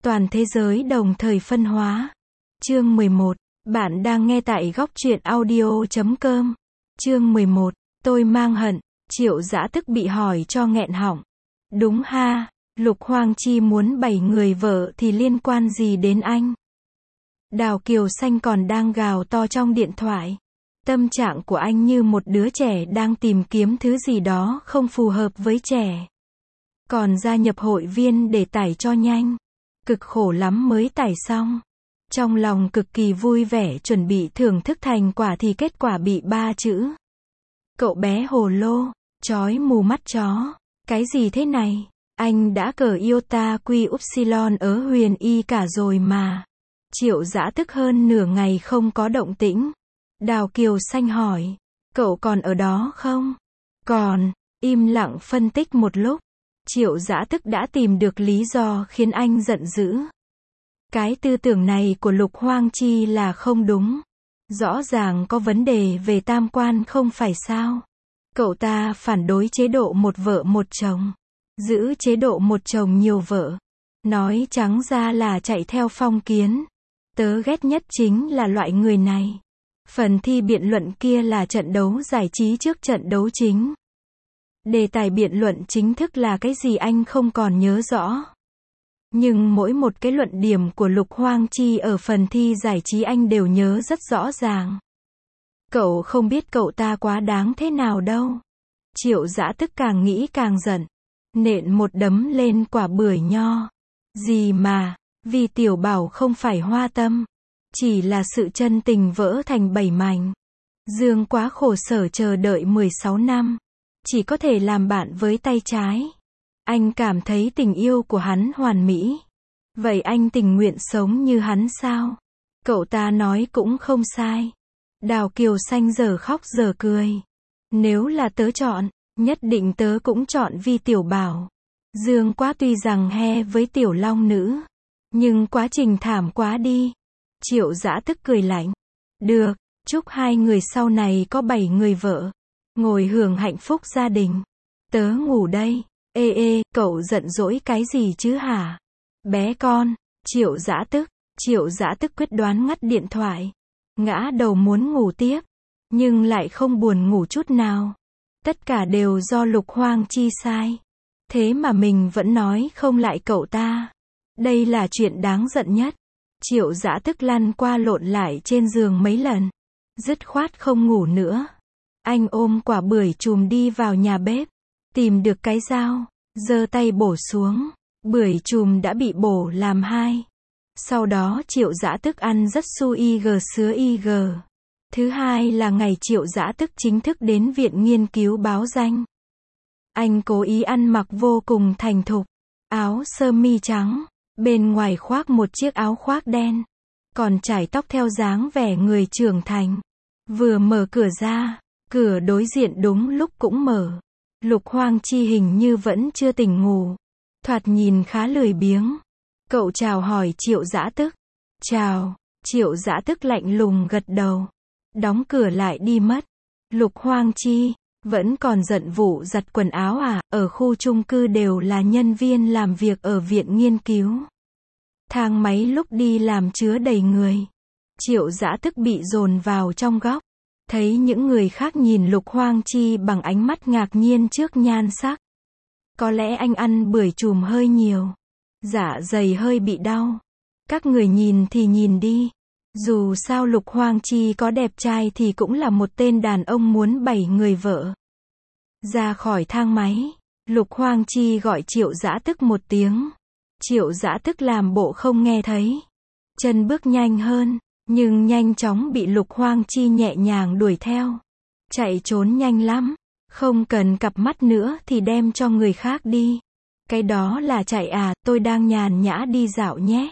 Toàn thế giới đồng thời phân hóa. Chương 11. Bạn đang nghe tại góc truyện audio.com. Chương 11. Tôi mang hận. Triệu Dã tức bị hỏi cho nghẹn họng. Đúng ha, Lục Hoang Chi muốn 7 người vợ thì liên quan gì đến anh? Đào Kiều Xanh còn đang gào to trong điện thoại. Tâm trạng của anh như một đứa trẻ đang tìm kiếm thứ gì đó không phù hợp với trẻ. Còn gia nhập hội viên để tải cho nhanh. Cực khổ lắm mới tải xong. Trong lòng cực kỳ vui vẻ chuẩn bị thưởng thức thành quả thì kết quả bị 3 chữ. Cậu bé hồ lô, chói mù mắt chó. Cái gì thế này? Anh đã cờ iota quy upsilon ở Huyền Y cả rồi mà. Triệu Dã tức hơn nửa ngày không có động tĩnh. Đào Kiều Xanh hỏi, cậu còn ở đó không? Còn, im lặng phân tích một lúc. Triệu Dã tức đã tìm được lý do khiến anh giận dữ. Cái tư tưởng này của Lục Hoang Chi là không đúng. Rõ ràng có vấn đề về tam quan không phải sao? Cậu ta phản đối chế độ một vợ một chồng. Giữ chế độ một chồng nhiều vợ. Nói trắng ra là chạy theo phong kiến. Tớ ghét nhất chính là loại người này. Phần thi biện luận kia là trận đấu giải trí trước trận đấu chính. Đề tài biện luận chính thức là cái gì anh không còn nhớ rõ. Nhưng mỗi một cái luận điểm của Lục Hoang Chi ở phần thi giải trí anh đều nhớ rất rõ ràng. Cậu không biết cậu ta quá đáng thế nào đâu. Triệu Dã tức càng nghĩ càng giận. Nện một đấm lên quả bưởi nho. Gì mà, vì Tiểu Bảo không phải hoa tâm. Chỉ là sự chân tình vỡ thành 7 mảnh. Dương quá khổ sở chờ đợi 16 năm. Chỉ có thể làm bạn với tay trái. Anh cảm thấy tình yêu của hắn hoàn mỹ. Vậy anh tình nguyện sống như hắn sao? Cậu ta nói cũng không sai. Đào Kiều Xanh giờ khóc giờ cười. Nếu là tớ chọn, nhất định tớ cũng chọn Vi Tiểu Bảo. Dương quá tuy rằng he với Tiểu Long Nữ. Nhưng quá trình thảm quá đi. Triệu Dã tức cười lạnh. Được, chúc hai người sau này có 7 người vợ. Ngồi hưởng hạnh phúc gia đình. Tớ ngủ đây. Ê, cậu giận dỗi cái gì chứ hả? Bé con. Triệu Dã tức quyết đoán ngắt điện thoại. Ngã đầu muốn ngủ tiếp. Nhưng lại không buồn ngủ chút nào. Tất cả đều do Lục Hoang Chi sai. Thế mà mình vẫn nói không lại cậu ta. Đây là chuyện đáng giận nhất. Triệu Dã tức lăn qua lộn lại trên giường mấy lần. Dứt khoát không ngủ nữa. Anh ôm quả bưởi chùm đi vào nhà bếp. Tìm được cái dao. Giơ tay bổ xuống. Bưởi chùm đã bị bổ làm 2. Sau đó Triệu Dã tức ăn rất su ig sứa ig. Thứ hai là ngày Triệu Dã tức chính thức đến viện nghiên cứu báo danh. Anh cố ý ăn mặc vô cùng thành thục. Áo sơ mi trắng. Bên ngoài khoác một chiếc áo khoác đen. Còn chải tóc theo dáng vẻ người trưởng thành. Vừa mở cửa ra. Cửa đối diện đúng lúc cũng mở. Lục Hoang Chi hình như vẫn chưa tỉnh ngủ. Thoạt nhìn khá lười biếng. Cậu chào hỏi Triệu Dã tức. Chào. Triệu Dã tức lạnh lùng gật đầu. Đóng cửa lại đi mất. Lục Hoang Chi, vẫn còn giận vụ giặt quần áo à? Ở khu chung cư đều là nhân viên làm việc ở viện nghiên cứu. Thang máy lúc đi làm chứa đầy người. Triệu Dã tức bị dồn vào trong góc. Thấy những người khác nhìn Lục Hoang Chi bằng ánh mắt ngạc nhiên trước nhan sắc. Có lẽ anh ăn bưởi chùm hơi nhiều. Dạ dày hơi bị đau. Các người nhìn thì nhìn đi. Dù sao Lục Hoang Chi có đẹp trai thì cũng là một tên đàn ông muốn 7 người vợ. Ra khỏi thang máy. Lục Hoang Chi gọi Triệu Dã tức một tiếng. Triệu Dã tức làm bộ không nghe thấy. Chân bước nhanh hơn. Nhưng nhanh chóng bị Lục Hoang Chi nhẹ nhàng đuổi theo. Chạy trốn nhanh lắm. Không cần cặp mắt nữa thì đem cho người khác đi. Cái đó là chạy à, tôi đang nhàn nhã đi dạo nhé.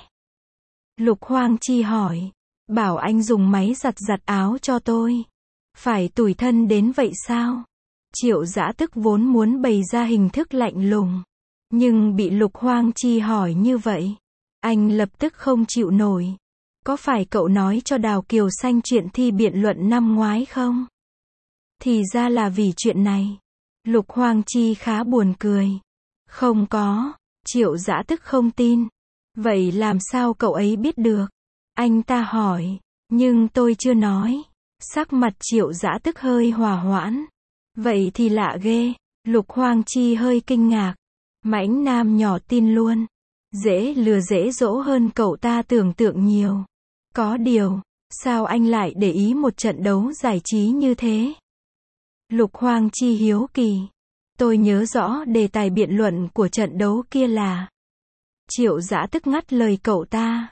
Lục Hoang Chi hỏi. Bảo anh dùng máy giặt áo cho tôi. Phải tủi thân đến vậy sao? Triệu Dã tức vốn muốn bày ra hình thức lạnh lùng. Nhưng bị Lục Hoang Chi hỏi như vậy. Anh lập tức không chịu nổi. Có phải cậu nói cho Đào Kiều Xanh chuyện thi biện luận năm ngoái không? Thì ra là vì chuyện này. Lục Hoang Chi khá buồn cười. Không có. Triệu Dã tức không tin. Vậy làm sao cậu ấy biết được? Anh ta hỏi. Nhưng tôi chưa nói. Sắc mặt Triệu Dã Tức hơi hòa hoãn. Vậy thì lạ ghê. Lục Hoang Chi hơi kinh ngạc. Mãnh nam nhỏ tin luôn. Dễ lừa dễ dỗ hơn cậu ta tưởng tượng nhiều. Có điều, sao anh lại để ý một trận đấu giải trí như thế? Lục Hoang Chi hiếu kỳ. Tôi nhớ rõ đề tài biện luận của trận đấu kia là. Triệu Dã Tức ngắt lời cậu ta.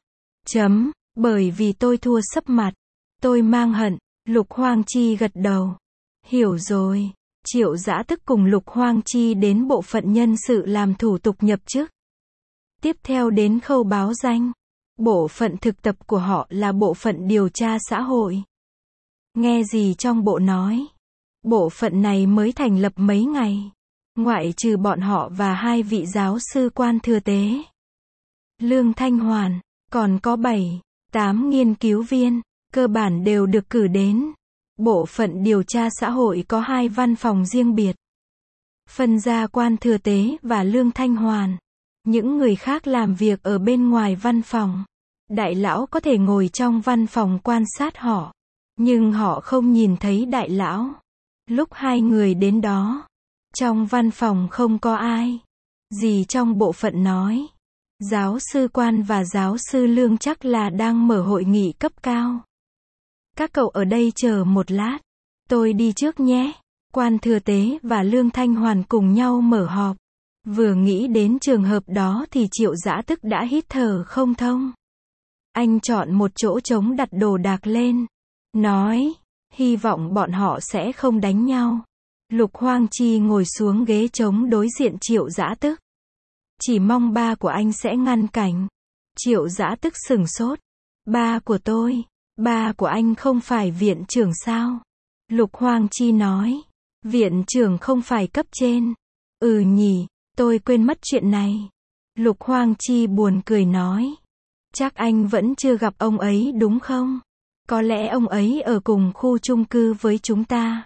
Bởi vì tôi thua sấp mặt. Tôi mang hận. Lục Hoang Chi gật đầu. Hiểu rồi. Triệu Dã Tức cùng Lục Hoang Chi đến bộ phận nhân sự làm thủ tục nhập chức. Tiếp theo đến khâu báo danh. Bộ phận thực tập của họ là bộ phận điều tra xã hội. Nghe gì trong bộ nói. Bộ phận này mới thành lập mấy ngày. Ngoại trừ bọn họ và 2 vị giáo sư quan thừa tế. Lương Thanh Hoàn, còn có 7, 8 nghiên cứu viên, cơ bản đều được cử đến. Bộ phận điều tra xã hội có 2 văn phòng riêng biệt. Phân ra quan thừa tế và Lương Thanh Hoàn. Những người khác làm việc ở bên ngoài văn phòng. Đại lão có thể ngồi trong văn phòng quan sát họ. Nhưng họ không nhìn thấy đại lão. Lúc 2 người đến đó, trong văn phòng không có ai. Dì trong bộ phận nói. Giáo sư Quan và giáo sư Lương chắc là đang mở hội nghị cấp cao. Các cậu ở đây chờ một lát. Tôi đi trước nhé. Quan thừa tế và Lương Thanh Hoàn cùng nhau mở họp. Vừa nghĩ đến trường hợp đó thì Triệu Dã Tức đã hít thở không thông. Anh chọn một chỗ trống đặt đồ đạc lên. Nói, hy vọng bọn họ sẽ không đánh nhau. Lục Hoang Chi ngồi xuống ghế trống đối diện Triệu Dã Tức. Chỉ mong ba của anh sẽ ngăn cản. Triệu Dã Tức sửng sốt. Ba của tôi, ba của anh không phải viện trưởng sao? Lục Hoang Chi nói. Viện trưởng không phải cấp trên. Ừ nhỉ, tôi quên mất chuyện này. Lục Hoang Chi buồn cười nói. Chắc anh vẫn chưa gặp ông ấy đúng không? Có lẽ ông ấy ở cùng khu chung cư với chúng ta.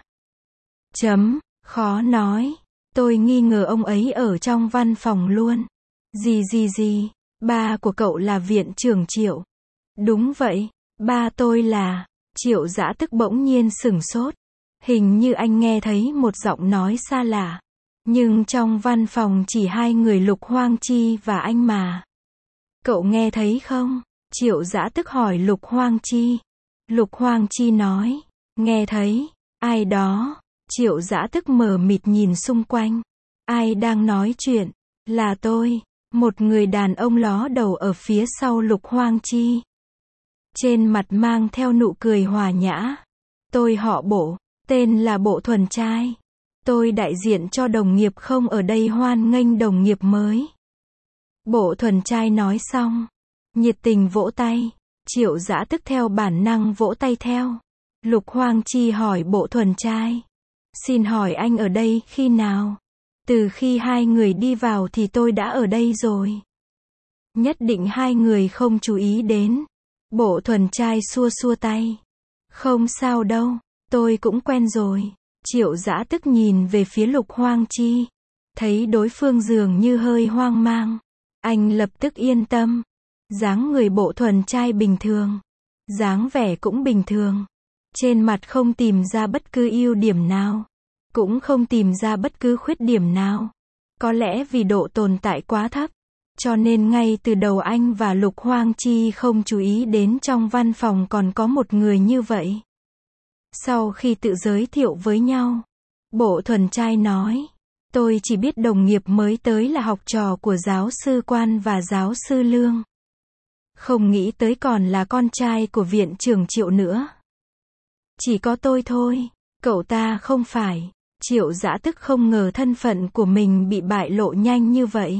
Khó nói. Tôi nghi ngờ ông ấy ở trong văn phòng luôn. Gì, ba của cậu là viện trưởng Triệu. Đúng vậy, ba tôi là. Triệu Dã Tức bỗng nhiên sửng sốt. Hình như anh nghe thấy một giọng nói xa lạ. Nhưng trong văn phòng chỉ 2 người Lục Hoang Chi và anh mà. Cậu nghe thấy không? Triệu Dã Tức hỏi Lục Hoang Chi. Lục Hoang Chi nói. Nghe thấy. Ai đó? Triệu Dã Tức mờ mịt nhìn xung quanh. Ai đang nói chuyện? Là tôi. Một người đàn ông ló đầu ở phía sau Lục Hoang Chi. Trên mặt mang theo nụ cười hòa nhã. Tôi họ Bộ, tên là Bộ Thuần Trai. Tôi đại diện cho đồng nghiệp không ở đây hoan nghênh đồng nghiệp mới. Bộ Thuần Trai nói xong. Nhiệt tình vỗ tay. Triệu Dã Tức theo bản năng vỗ tay theo. Lục Hoang Chi hỏi Bộ Thuần Trai. Xin hỏi anh ở đây khi nào? Từ khi 2 người đi vào thì tôi đã ở đây rồi. Nhất định 2 người không chú ý đến. Bộ Thuần Trai xua xua tay. Không sao đâu, tôi cũng quen rồi. Triệu Dã Tức nhìn về phía Lục Hoang Chi. Thấy đối phương dường như hơi hoang mang. Anh lập tức yên tâm. Dáng người Bộ Thuần Trai bình thường. Dáng vẻ cũng bình thường. Trên mặt không tìm ra bất cứ ưu điểm nào. Cũng không tìm ra bất cứ khuyết điểm nào. Có lẽ vì độ tồn tại quá thấp. Cho nên ngay từ đầu anh và Lục Hoang Chi không chú ý đến trong văn phòng còn có một người như vậy. Sau khi tự giới thiệu với nhau, Bộ Thuần Trai nói. Tôi chỉ biết đồng nghiệp mới tới là học trò của giáo sư Quan và giáo sư Lương. Không nghĩ tới còn là con trai của viện trưởng Triệu nữa. Chỉ có tôi thôi, cậu ta không phải. Triệu Dã Tức không ngờ thân phận của mình bị bại lộ nhanh như vậy.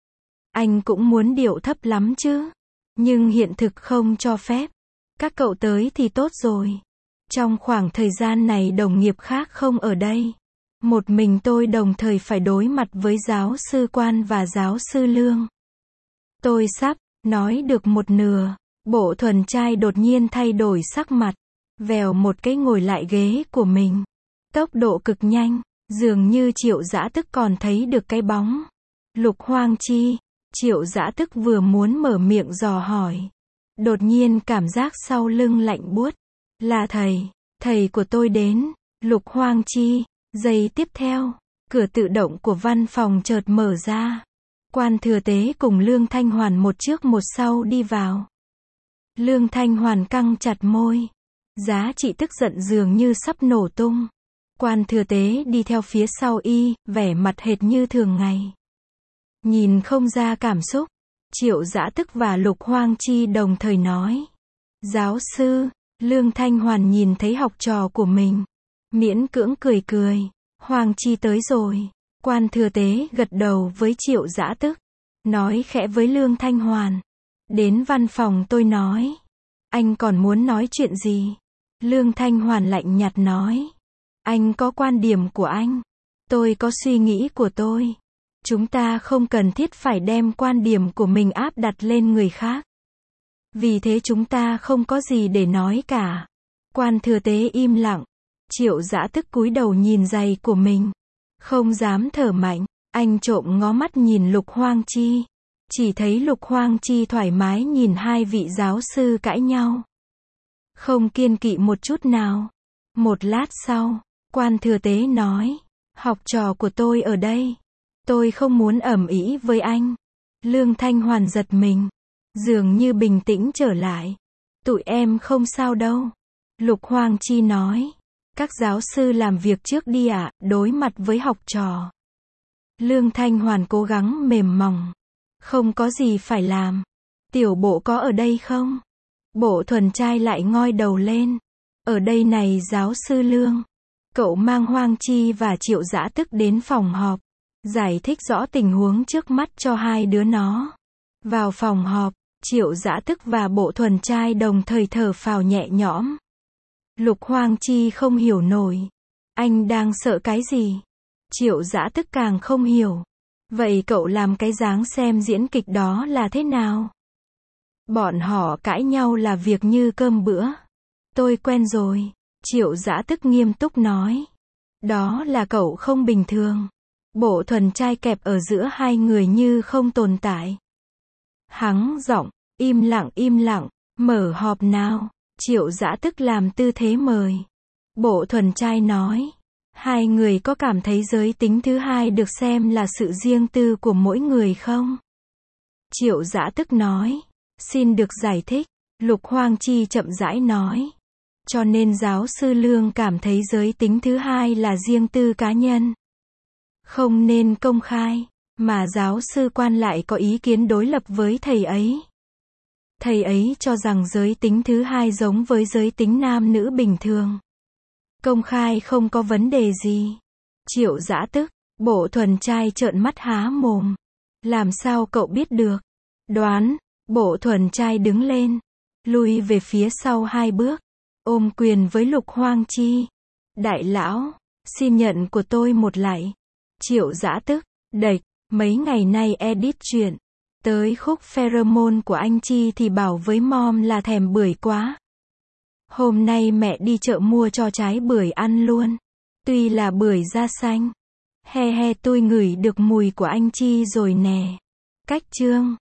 Anh cũng muốn điệu thấp lắm chứ. Nhưng hiện thực không cho phép. Các cậu tới thì tốt rồi. Trong khoảng thời gian này đồng nghiệp khác không ở đây. Một mình tôi đồng thời phải đối mặt với giáo sư Quan và giáo sư Lương. Tôi sắp nói được một nửa. Bộ Thuần Trai đột nhiên thay đổi sắc mặt. Vèo một cái ngồi lại ghế của mình. Tốc độ cực nhanh. Dường như Triệu Dã Tức còn thấy được cái bóng. Lục Hoang Chi. Triệu Dã Tức vừa muốn mở miệng dò hỏi. Đột nhiên cảm giác sau lưng lạnh buốt. Là thầy của tôi đến. Lục Hoang Chi. Giây tiếp theo, cửa tự động của văn phòng chợt mở ra. Quan Thừa Tế cùng Lương Thanh Hoàn một trước một sau đi vào. Lương Thanh Hoàn căng chặt môi. Giá trị tức giận dường như sắp nổ tung. Quan Thừa Tế đi theo phía sau y, vẻ mặt hệt như thường ngày. Nhìn không ra cảm xúc. Triệu Dã Tức và Lục Hoang Chi đồng thời nói. Giáo sư, Lương Thanh Hoàn nhìn thấy học trò của mình. Miễn cưỡng cười cười. Hoang Chi tới rồi. Quan Thừa Tế gật đầu với Triệu Dã Tức. Nói khẽ với Lương Thanh Hoàn. Đến văn phòng tôi nói. Anh còn muốn nói chuyện gì? Lương Thanh Hoàn lạnh nhạt nói. Anh có quan điểm của anh. Tôi có suy nghĩ của tôi. Chúng ta không cần thiết phải đem quan điểm của mình áp đặt lên người khác. Vì thế chúng ta không có gì để nói cả. Quan Thừa Tế im lặng. Triệu Dã Tức cúi đầu nhìn giày của mình. Không dám thở mạnh. Anh trộm ngó mắt nhìn Lục Hoang Chi. Chỉ thấy Lục Hoang Chi thoải mái nhìn hai vị giáo sư cãi nhau. Không kiêng kỵ một chút nào. Một lát sau, Quan Thừa Tế nói. Học trò của tôi ở đây. Tôi không muốn ầm ĩ với anh. Lương Thanh Hoàn giật mình. Dường như bình tĩnh trở lại. Tụi em không sao đâu. Lục Hoang Chi nói. Các giáo sư làm việc trước đi ạ, đối mặt với học trò. Lương Thanh Hoàn cố gắng mềm mỏng. Không có gì phải làm. Tiểu Bộ có ở đây không? Bộ Thuần trai lại ngoi đầu lên. Ở đây này giáo sư Lương. Cậu mang Hoang Chi và Triệu Dã Tức đến phòng họp. Giải thích rõ tình huống trước mắt cho hai đứa nó. Vào phòng họp, Triệu Dã Tức và Bộ Thuần trai đồng thời thở phào nhẹ nhõm. Lục Hoang Chi không hiểu nổi. Anh đang sợ cái gì? Triệu Dã Tức càng không hiểu. Vậy cậu làm cái dáng xem diễn kịch đó là thế nào? Bọn họ cãi nhau là việc như cơm bữa. Tôi quen rồi. Triệu Dã Tức nghiêm túc nói. Đó là cậu không bình thường. Bộ Thuần trai kẹp ở giữa hai người như không tồn tại. Hắng giọng, im lặng, mở họp nào. Triệu Dã Tức làm tư thế mời. Bộ Thuần trai nói. Hai người có cảm thấy giới tính thứ hai được xem là sự riêng tư của mỗi người không? Triệu Dã Tức nói. Xin được giải thích. Lục Hoang Chi chậm rãi nói. Cho nên giáo sư Lương cảm thấy giới tính thứ hai là riêng tư cá nhân. Không nên công khai. Mà giáo sư Quan lại có ý kiến đối lập với thầy ấy. Thầy ấy cho rằng giới tính thứ hai giống với giới tính nam nữ bình thường. Công khai không có vấn đề gì. Triệu Dã Tức, Bộ Thuần trai trợn mắt há mồm. Làm sao cậu biết được? Đoán. Bộ Thuần trai đứng lên. Lui về phía sau hai bước. Ôm quyền với Lục Hoang Chi. Đại lão, xin nhận của tôi một lạy. Triệu Dã Tức, đệch, mấy ngày nay edit chuyện. Tới khúc pheromone của anh Chi thì bảo với mom là thèm bưởi quá. Hôm nay mẹ đi chợ mua cho trái bưởi ăn luôn. Tuy là bưởi da xanh. He he tôi ngửi được mùi của anh Chi rồi nè. Cách chương.